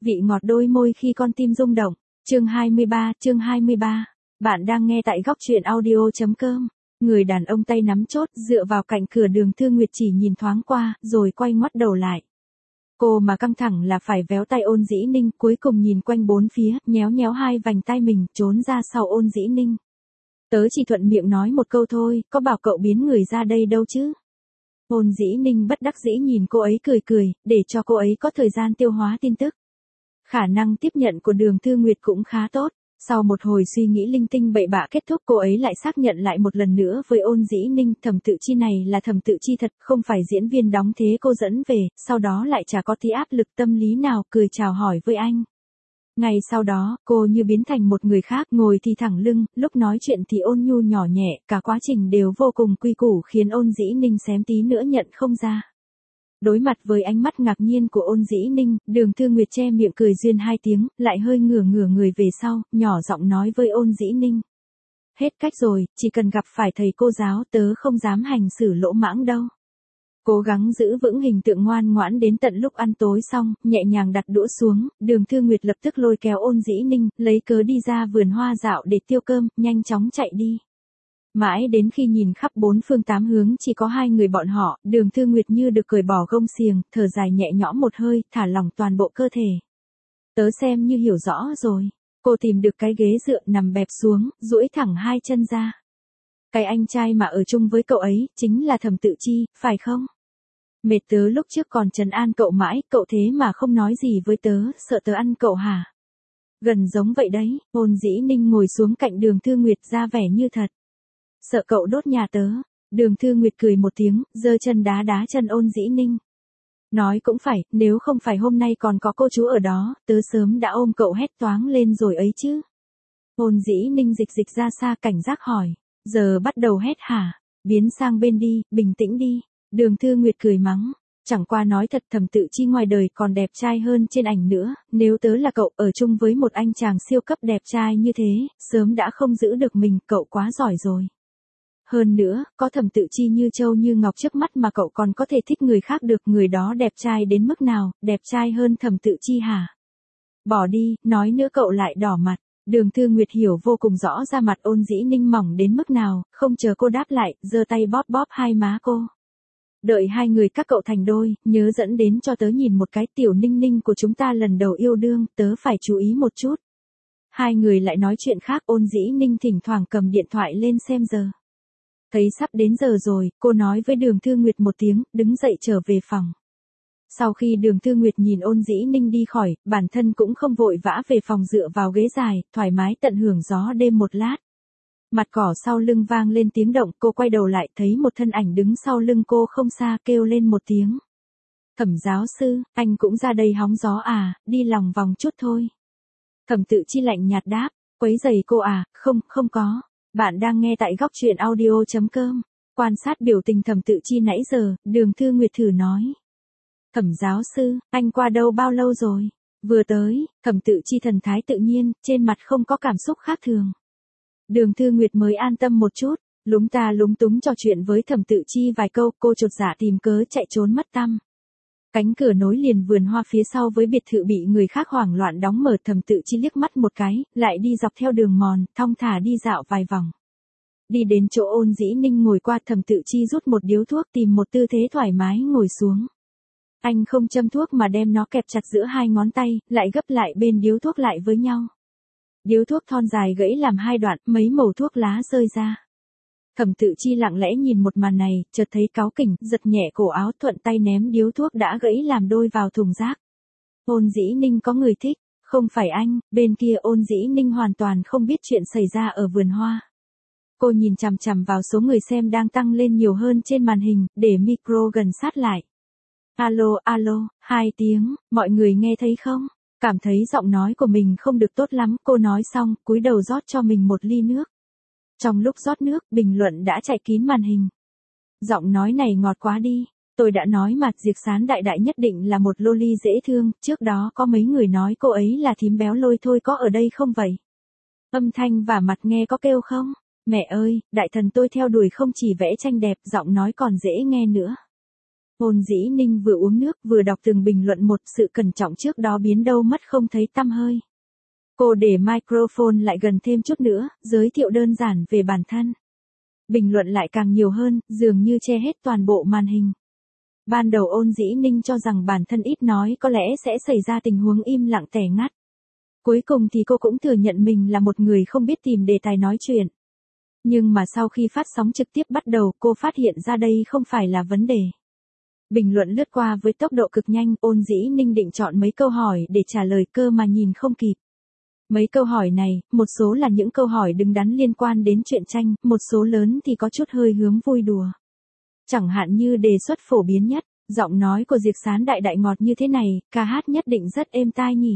vị ngọt đôi môi khi con tim rung động. Chương 23. Bạn đang nghe tại góc truyện audio.com. Người đàn ông tay nắm chốt dựa vào cạnh cửa Đường Thư Nguyệt chỉ nhìn thoáng qua, rồi quay ngoắt đầu lại. Cô mà căng thẳng là phải véo tay Ôn Dĩ Ninh, cuối cùng nhìn quanh bốn phía, nhéo nhéo hai vành tay mình, trốn ra sau Ôn Dĩ Ninh. Tớ chỉ thuận miệng nói một câu thôi, có bảo cậu biến người ra đây đâu chứ. Ôn Dĩ Ninh bất đắc dĩ nhìn cô ấy cười, để cho cô ấy có thời gian tiêu hóa tin tức. Khả năng tiếp nhận của Đường Thư Nguyệt cũng khá tốt. Sau một hồi suy nghĩ linh tinh bậy bạ kết thúc, cô ấy lại xác nhận lại một lần nữa với Ôn Dĩ Ninh, Thẩm Tự Chi này là Thẩm Tự Chi thật, không phải diễn viên đóng thế cô dẫn về, sau đó lại chả có tí áp lực tâm lý nào, cười chào hỏi với anh. Ngày sau đó, cô như biến thành một người khác, ngồi thì thẳng lưng, lúc nói chuyện thì ôn nhu nhỏ nhẹ, cả quá trình đều vô cùng quy củ khiến Ôn Dĩ Ninh xém tí nữa nhận không ra. Đối mặt với ánh mắt ngạc nhiên của Ôn Dĩ Ninh, Đường Thư Nguyệt che miệng cười duyên hai tiếng, lại hơi ngửa người về sau, nhỏ giọng nói với Ôn Dĩ Ninh. Hết cách rồi, chỉ cần gặp phải thầy cô giáo tớ không dám hành xử lỗ mãng đâu. Cố gắng giữ vững hình tượng ngoan ngoãn đến tận lúc ăn tối xong, nhẹ nhàng đặt đũa xuống, Đường Thư Nguyệt lập tức lôi kéo Ôn Dĩ Ninh, lấy cớ đi ra vườn hoa dạo để tiêu cơm, nhanh chóng chạy đi. Mãi đến khi nhìn khắp bốn phương tám hướng chỉ có hai người bọn họ, Đường Thư Nguyệt như được cởi bỏ gông xiềng, thở dài nhẹ nhõm một hơi, thả lỏng toàn bộ cơ thể. Tớ xem như hiểu rõ rồi. Cô tìm được cái ghế dựa nằm bẹp xuống, duỗi thẳng hai chân ra. Cái anh trai mà ở chung với cậu ấy, chính là Thẩm Tự Chi, phải không? Mệt tớ lúc trước còn trấn an cậu mãi, cậu thế mà không nói gì với tớ, sợ tớ ăn cậu hả? Gần giống vậy đấy, Ôn Dĩ Ninh ngồi xuống cạnh Đường Thư Nguyệt ra vẻ như thật. Sợ cậu đốt nhà tớ. Đường Thư Nguyệt cười một tiếng, giơ chân đá chân Ôn Dĩ Ninh. Nói cũng phải, nếu không phải hôm nay còn có cô chú ở đó, tớ sớm đã ôm cậu hét toáng lên rồi ấy chứ. Ôn Dĩ Ninh dịch ra xa cảnh giác hỏi. Giờ bắt đầu hét hả? Biến sang bên đi, bình tĩnh đi. Đường Thư Nguyệt cười mắng. Chẳng qua nói thật, Thẩm Tự Chi ngoài đời còn đẹp trai hơn trên ảnh nữa, nếu tớ là cậu ở chung với một anh chàng siêu cấp đẹp trai như thế, sớm đã không giữ được mình, cậu quá giỏi rồi. Hơn nữa, có Thẩm Tự Chi như châu như ngọc trước mắt mà cậu còn có thể thích người khác được, người đó đẹp trai đến mức nào, đẹp trai hơn Thẩm Tự Chi hả? Bỏ đi, nói nữa cậu lại đỏ mặt. Đường Thư Nguyệt hiểu vô cùng rõ ra mặt Ôn Dĩ Ninh mỏng đến mức nào, không chờ cô đáp lại, giơ tay bóp hai má cô. Đợi hai người các cậu thành đôi, nhớ dẫn đến cho tớ nhìn một cái, Tiểu Ninh Ninh của chúng ta lần đầu yêu đương, tớ phải chú ý một chút. Hai người lại nói chuyện khác, Ôn Dĩ Ninh thỉnh thoảng cầm điện thoại lên xem giờ. Thấy sắp đến giờ rồi, cô nói với Đường Thư Nguyệt một tiếng, đứng dậy trở về phòng. Sau khi Đường Thư Nguyệt nhìn Ôn Dĩ Ninh đi khỏi, bản thân cũng không vội vã về phòng, dựa vào ghế dài, thoải mái tận hưởng gió đêm một lát. Mặt cỏ sau lưng vang lên tiếng động, cô quay đầu lại thấy một thân ảnh đứng sau lưng cô không xa, kêu lên một tiếng. Thẩm giáo sư, anh cũng ra đây hóng gió à, đi lòng vòng chút thôi. Thẩm Tự Chi lạnh nhạt đáp, quấy rầy cô à, không có. Bạn đang nghe tại góc truyện audio.com. Quan sát biểu tình Thẩm Tự Chi nãy giờ, Đường Thư Nguyệt thử nói. Thẩm giáo sư, anh qua đâu bao lâu rồi? Vừa tới. Thẩm Tự Chi thần thái tự nhiên, trên mặt không có cảm xúc khác thường. Đường Thư Nguyệt mới an tâm một chút, lúng ta lúng túng trò chuyện với Thẩm Tự Chi vài câu, cô chột dạ tìm cớ chạy trốn mất tăm. Cánh cửa nối liền vườn hoa phía sau với biệt thự bị người khác hoảng loạn đóng mở, Thẩm Tự Chi liếc mắt một cái, lại đi dọc theo đường mòn, thong thả đi dạo vài vòng. Đi đến chỗ Ôn Dĩ Ninh ngồi qua, Thẩm Tự Chi rút một điếu thuốc, tìm một tư thế thoải mái ngồi xuống. Anh không châm thuốc mà đem nó kẹp chặt giữa hai ngón tay, lại gấp lại bên điếu thuốc lại với nhau. Điếu thuốc thon dài gãy làm hai đoạn, mấy mẩu thuốc lá rơi ra. Thẩm Tự Chi lặng lẽ nhìn một màn này, chợt thấy cáu kỉnh, giật nhẹ cổ áo, thuận tay ném điếu thuốc đã gãy làm đôi vào thùng rác. Ôn Dĩ Ninh có người thích, không phải anh. Bên kia Ôn Dĩ Ninh hoàn toàn không biết chuyện xảy ra ở vườn hoa. Cô nhìn chằm chằm vào số người xem đang tăng lên nhiều hơn trên màn hình, để micro gần sát lại. Alo, 2 tiếng, mọi người nghe thấy không? Cảm thấy giọng nói của mình không được tốt lắm, cô nói xong, cúi đầu rót cho mình một ly nước. Trong lúc rót nước, bình luận đã chạy kín màn hình. Giọng nói này ngọt quá đi. Tôi đã nói mà, Diệp Sán đại đại nhất định là một loli dễ thương, trước đó có mấy người nói cô ấy là thím béo lôi thôi, có ở đây không vậy? Âm thanh và mặt nghe có kêu không? Mẹ ơi, đại thần tôi theo đuổi không chỉ vẽ tranh đẹp, giọng nói còn dễ nghe nữa. Ôn Dĩ Ninh vừa uống nước vừa đọc từng bình luận một, sự cẩn trọng trước đó biến đâu mất không thấy tăm hơi. Cô để microphone lại gần thêm chút nữa, giới thiệu đơn giản về bản thân. Bình luận lại càng nhiều hơn, dường như che hết toàn bộ màn hình. Ban đầu Ôn Dĩ Ninh cho rằng bản thân ít nói có lẽ sẽ xảy ra tình huống im lặng tẻ ngắt. Cuối cùng thì cô cũng thừa nhận mình là một người không biết tìm đề tài nói chuyện. Nhưng mà sau khi phát sóng trực tiếp bắt đầu, cô phát hiện ra đây không phải là vấn đề. Bình luận lướt qua với tốc độ cực nhanh, Ôn Dĩ Ninh định chọn mấy câu hỏi để trả lời cơ mà nhìn không kịp. Mấy câu hỏi này, một số là những câu hỏi đứng đắn liên quan đến truyện tranh, một số lớn thì có chút hơi hướng vui đùa. Chẳng hạn như đề xuất phổ biến nhất, giọng nói của Diệc Sán đại đại ngọt như thế này, ca hát nhất định rất êm tai nhỉ.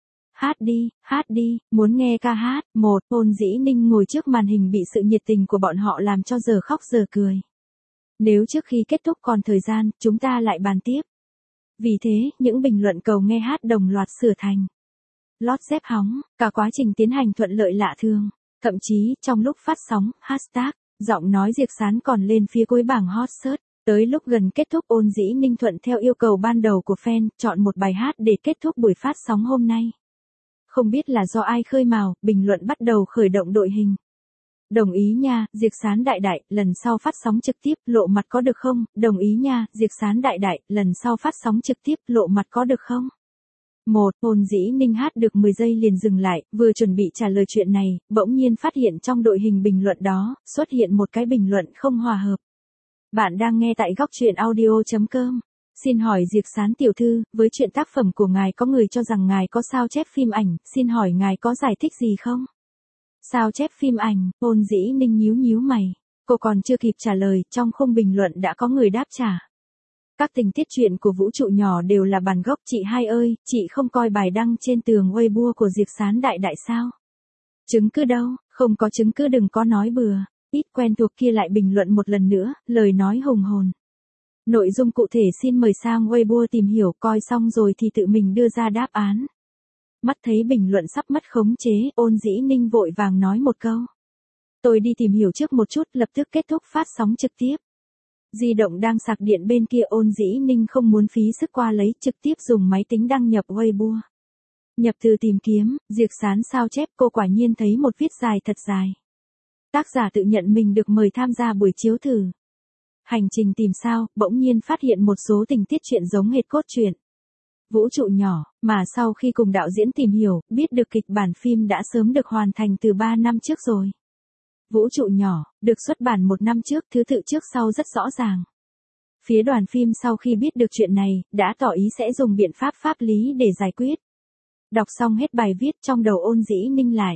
Hát đi, muốn nghe ca hát. Một, Ôn Dĩ Ninh ngồi trước màn hình bị sự nhiệt tình của bọn họ làm cho giờ khóc giờ cười. Nếu trước khi kết thúc còn thời gian, chúng ta lại bàn tiếp. Vì thế, những bình luận cầu nghe hát đồng loạt sửa thành lót dép hóng, cả quá trình tiến hành thuận lợi lạ thường. Thậm chí, trong lúc phát sóng, hashtag, giọng nói Diệc Sán còn lên phía cuối bảng hot search. Tới lúc gần kết thúc, Ôn Dĩ Ninh thuận theo yêu cầu ban đầu của fan, chọn một bài hát để kết thúc buổi phát sóng hôm nay. Không biết là do ai khơi mào, bình luận bắt đầu khởi động đội hình. Đồng ý nha, Diệc Sán đại đại, lần sau phát sóng trực tiếp, lộ mặt có được không? Đồng ý nha, Diệc Sán đại đại, lần sau phát sóng trực tiếp, lộ mặt có được không? Một, Ôn Dĩ Ninh hát được 10 giây liền dừng lại, vừa chuẩn bị trả lời chuyện này, bỗng nhiên phát hiện trong đội hình bình luận đó, xuất hiện một cái bình luận không hòa hợp. Bạn đang nghe tại góc truyện audio.com. Xin hỏi Diệc Sán tiểu thư, với chuyện tác phẩm của ngài có người cho rằng ngài có sao chép phim ảnh, xin hỏi ngài có giải thích gì không? Sao chép phim ảnh, Ôn Dĩ Ninh nhíu mày. Cô còn chưa kịp trả lời, trong khung bình luận đã có người đáp trả. Các tình tiết truyện của Vũ Trụ Nhỏ đều là bản gốc. Chị hai ơi, chị không coi bài đăng trên tường Weibo của Diệc Sán đại đại sao? Chứng cứ đâu, không có chứng cứ đừng có nói bừa. Ít quen thuộc kia lại bình luận một lần nữa, lời nói hùng hồn. Nội dung cụ thể xin mời sang Weibo tìm hiểu, coi xong rồi thì tự mình đưa ra đáp án. Mắt thấy bình luận sắp mất khống chế, Ôn Dĩ Ninh vội vàng nói một câu. Tôi đi tìm hiểu trước một chút, lập tức kết thúc phát sóng trực tiếp. Di động đang sạc điện bên kia, Ôn Dĩ Ninh không muốn phí sức qua lấy, trực tiếp dùng máy tính đăng nhập Weibo. Nhập từ tìm kiếm, Diệc Sán sao chép, cô quả nhiên thấy một viết dài thật dài. Tác giả tự nhận mình được mời tham gia buổi chiếu thử. Hành trình tìm sao, bỗng nhiên phát hiện một số tình tiết truyện giống hệt cốt truyện Vũ Trụ Nhỏ, mà sau khi cùng đạo diễn tìm hiểu, biết được kịch bản phim đã sớm được hoàn thành từ 3 năm trước rồi. Vũ Trụ Nhỏ, được xuất bản 1 năm trước, thứ tự trước sau rất rõ ràng. Phía đoàn phim sau khi biết được chuyện này, đã tỏ ý sẽ dùng biện pháp pháp lý để giải quyết. Đọc xong hết bài viết, trong đầu Ôn Dĩ Ninh lại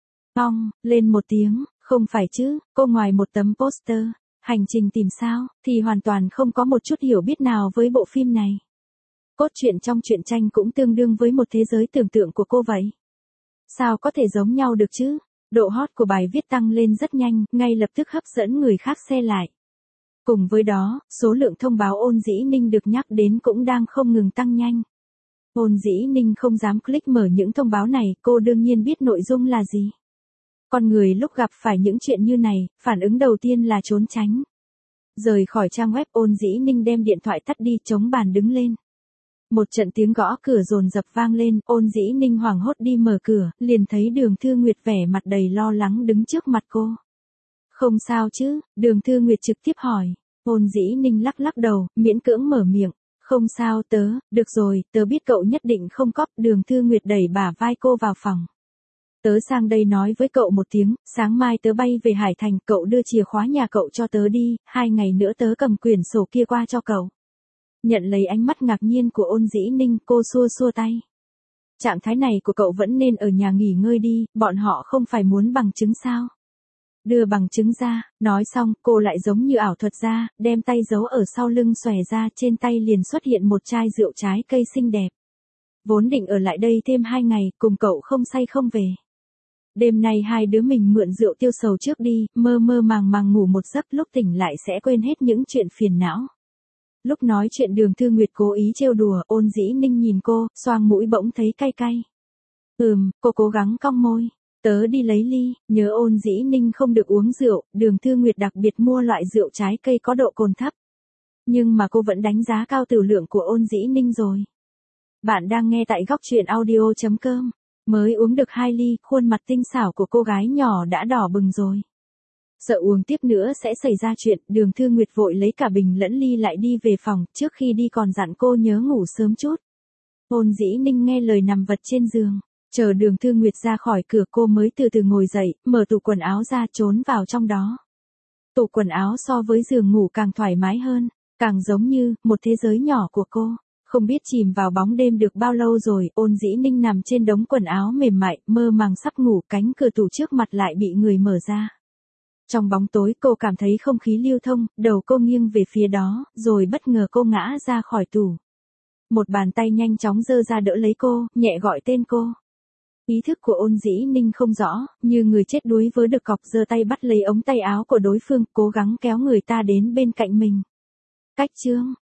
lên một tiếng, không phải chứ, cô ngoài một tấm poster, hành trình tìm sao, thì hoàn toàn không có một chút hiểu biết nào với bộ phim này. Cốt truyện trong truyện tranh cũng tương đương với một thế giới tưởng tượng của cô vậy. Sao có thể giống nhau được chứ? Độ hot của bài viết tăng lên rất nhanh, ngay lập tức hấp dẫn người khác share lại. Cùng với đó, số lượng thông báo Ôn Dĩ Ninh được nhắc đến cũng đang không ngừng tăng nhanh. Ôn Dĩ Ninh không dám click mở những thông báo này, cô đương nhiên biết nội dung là gì. Con người lúc gặp phải những chuyện như này, phản ứng đầu tiên là trốn tránh. Rời khỏi trang web, Ôn Dĩ Ninh đem điện thoại tắt đi, chống bàn đứng lên. Một trận tiếng gõ cửa dồn dập vang lên, Ôn Dĩ Ninh hoảng hốt đi mở cửa, liền thấy Đường Thư Nguyệt vẻ mặt đầy lo lắng đứng trước mặt cô. Không sao chứ? Đường Thư Nguyệt trực tiếp hỏi. Ôn Dĩ Ninh lắc lắc đầu, miễn cưỡng mở miệng. Không sao được rồi, tớ biết cậu nhất định không cóp. Đường Thư Nguyệt đẩy bả vai cô vào phòng. Tớ sang đây nói với cậu một tiếng, sáng mai tớ bay về Hải Thành, cậu đưa chìa khóa nhà cậu cho tớ đi, 2 ngày nữa tớ cầm quyển sổ kia qua cho cậu. Nhận lấy ánh mắt ngạc nhiên của Ôn Dĩ Ninh, cô xua xua tay. Trạng thái này của cậu vẫn nên ở nhà nghỉ ngơi đi, bọn họ không phải muốn bằng chứng sao? Đưa bằng chứng ra, nói xong, cô lại giống như ảo thuật ra, đem tay giấu ở sau lưng xòe ra, trên tay liền xuất hiện một chai rượu trái cây xinh đẹp. Vốn định ở lại đây thêm 2 ngày, cùng cậu không say không về. Đêm nay hai đứa mình mượn rượu tiêu sầu trước đi, mơ mơ màng màng ngủ một giấc, lúc tỉnh lại sẽ quên hết những chuyện phiền não. Lúc nói chuyện Đường Thư Nguyệt cố ý trêu đùa, Ôn Dĩ Ninh nhìn cô, xoang mũi bỗng thấy cay cay. Cô cố gắng cong môi. Tớ đi lấy ly, nhớ Ôn Dĩ Ninh không được uống rượu, Đường Thư Nguyệt đặc biệt mua loại rượu trái cây có độ cồn thấp. Nhưng mà cô vẫn đánh giá cao tiểu lượng của Ôn Dĩ Ninh rồi. Bạn đang nghe tại góc truyện audio.com. Mới uống được 2 ly, khuôn mặt tinh xảo của cô gái nhỏ đã đỏ bừng rồi. Sợ uống tiếp nữa sẽ xảy ra chuyện, Đường Thư Nguyệt vội lấy cả bình lẫn ly lại đi về phòng, trước khi đi còn dặn cô nhớ ngủ sớm chút. Ôn Dĩ Ninh nghe lời nằm vật trên giường, chờ Đường Thư Nguyệt ra khỏi cửa cô mới từ từ ngồi dậy, mở tủ quần áo ra trốn vào trong đó. Tủ quần áo so với giường ngủ càng thoải mái hơn, càng giống như một thế giới nhỏ của cô. Không biết chìm vào bóng đêm được bao lâu rồi, Ôn Dĩ Ninh nằm trên đống quần áo mềm mại, mơ màng sắp ngủ, cánh cửa tủ trước mặt lại bị người mở ra. Trong bóng tối cô cảm thấy không khí lưu thông, đầu cô nghiêng về phía đó, rồi bất ngờ cô ngã ra khỏi tủ. Một bàn tay nhanh chóng giơ ra đỡ lấy cô, nhẹ gọi tên cô. Ý thức của Ôn Dĩ Ninh không rõ, như người chết đuối vớ được cọc, giơ tay bắt lấy ống tay áo của đối phương, cố gắng kéo người ta đến bên cạnh mình. Cách chương